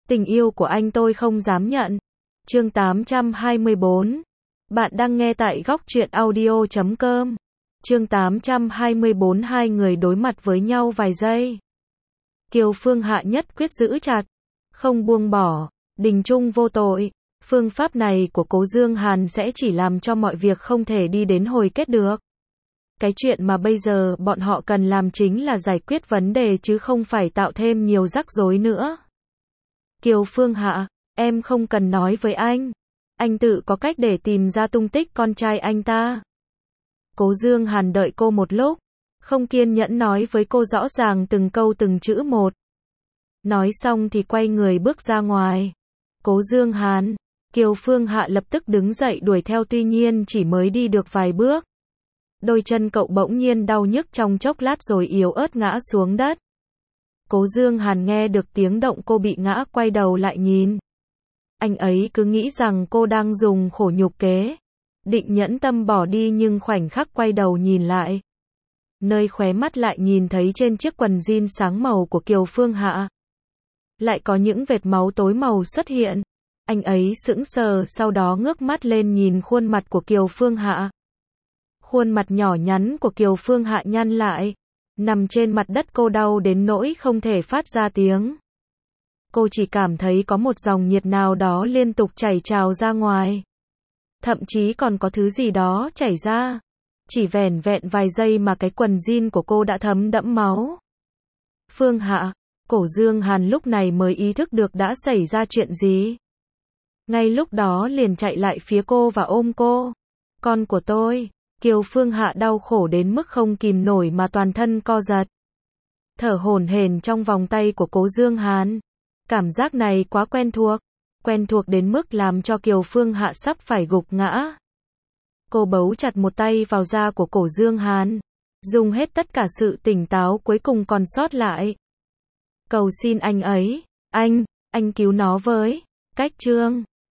Tình yêu của anh tôi không dám nhận. Chương 824. Bạn đang nghe tại góc truyện audio.com. Chương 824. Hai người đối mặt với nhau vài giây. Kiều Phương Hạ nhất quyết giữ chặt, không buông bỏ. Đình Trung vô tội. Phương pháp này của Cố Dương Hàn sẽ chỉ làm cho mọi việc không thể đi đến hồi kết được. Cái chuyện mà bây giờ bọn họ cần làm chính là giải quyết vấn đề chứ không phải tạo thêm nhiều rắc rối nữa. Kiều Phương Hạ, em không cần nói với anh tự có cách để tìm ra tung tích con trai anh ta. Cố Dương Hàn đợi cô một lúc, không kiên nhẫn nói với cô rõ ràng từng câu từng chữ một. Nói xong thì quay người bước ra ngoài. Cố Dương Hàn, Kiều Phương Hạ lập tức đứng dậy đuổi theo, tuy nhiên chỉ mới đi được vài bước. Đôi chân cậu bỗng nhiên đau nhức trong chốc lát rồi yếu ớt ngã xuống đất. Cố Dương Hàn nghe được tiếng động cô bị ngã, quay đầu lại nhìn. Anh ấy cứ nghĩ rằng cô đang dùng khổ nhục kế, định nhẫn tâm bỏ đi, nhưng khoảnh khắc quay đầu nhìn lại, nơi khóe mắt lại nhìn thấy trên chiếc quần jean sáng màu của Kiều Phương Hạ lại có những vệt máu tối màu xuất hiện. Anh ấy sững sờ, sau đó ngước mắt lên nhìn khuôn mặt của Kiều Phương Hạ. Khuôn mặt nhỏ nhắn của Kiều Phương Hạ nhăn lại, nằm trên mặt đất, cô đau đến nỗi không thể phát ra tiếng. Cô chỉ cảm thấy có một dòng nhiệt nào đó liên tục chảy trào ra ngoài. Thậm chí còn có thứ gì đó chảy ra. Chỉ vẻn vẹn vài giây mà cái quần jean của cô đã thấm đẫm máu. Phương Hạ, Cố Dương Hàn lúc này mới ý thức được đã xảy ra chuyện gì. Ngay lúc đó liền chạy lại phía cô và ôm cô. Con của tôi. Kiều Phương Hạ đau khổ đến mức không kìm nổi mà toàn thân co giật, thở hổn hển trong vòng tay của Cố Dương Hàn. Cảm giác này quá quen thuộc đến mức làm cho Kiều Phương Hạ sắp phải gục ngã. Cô bấu chặt một tay vào da của Cố Dương Hàn, dùng hết tất cả sự tỉnh táo cuối cùng còn sót lại. Cầu xin anh ấy, anh cứu nó với. Cách chương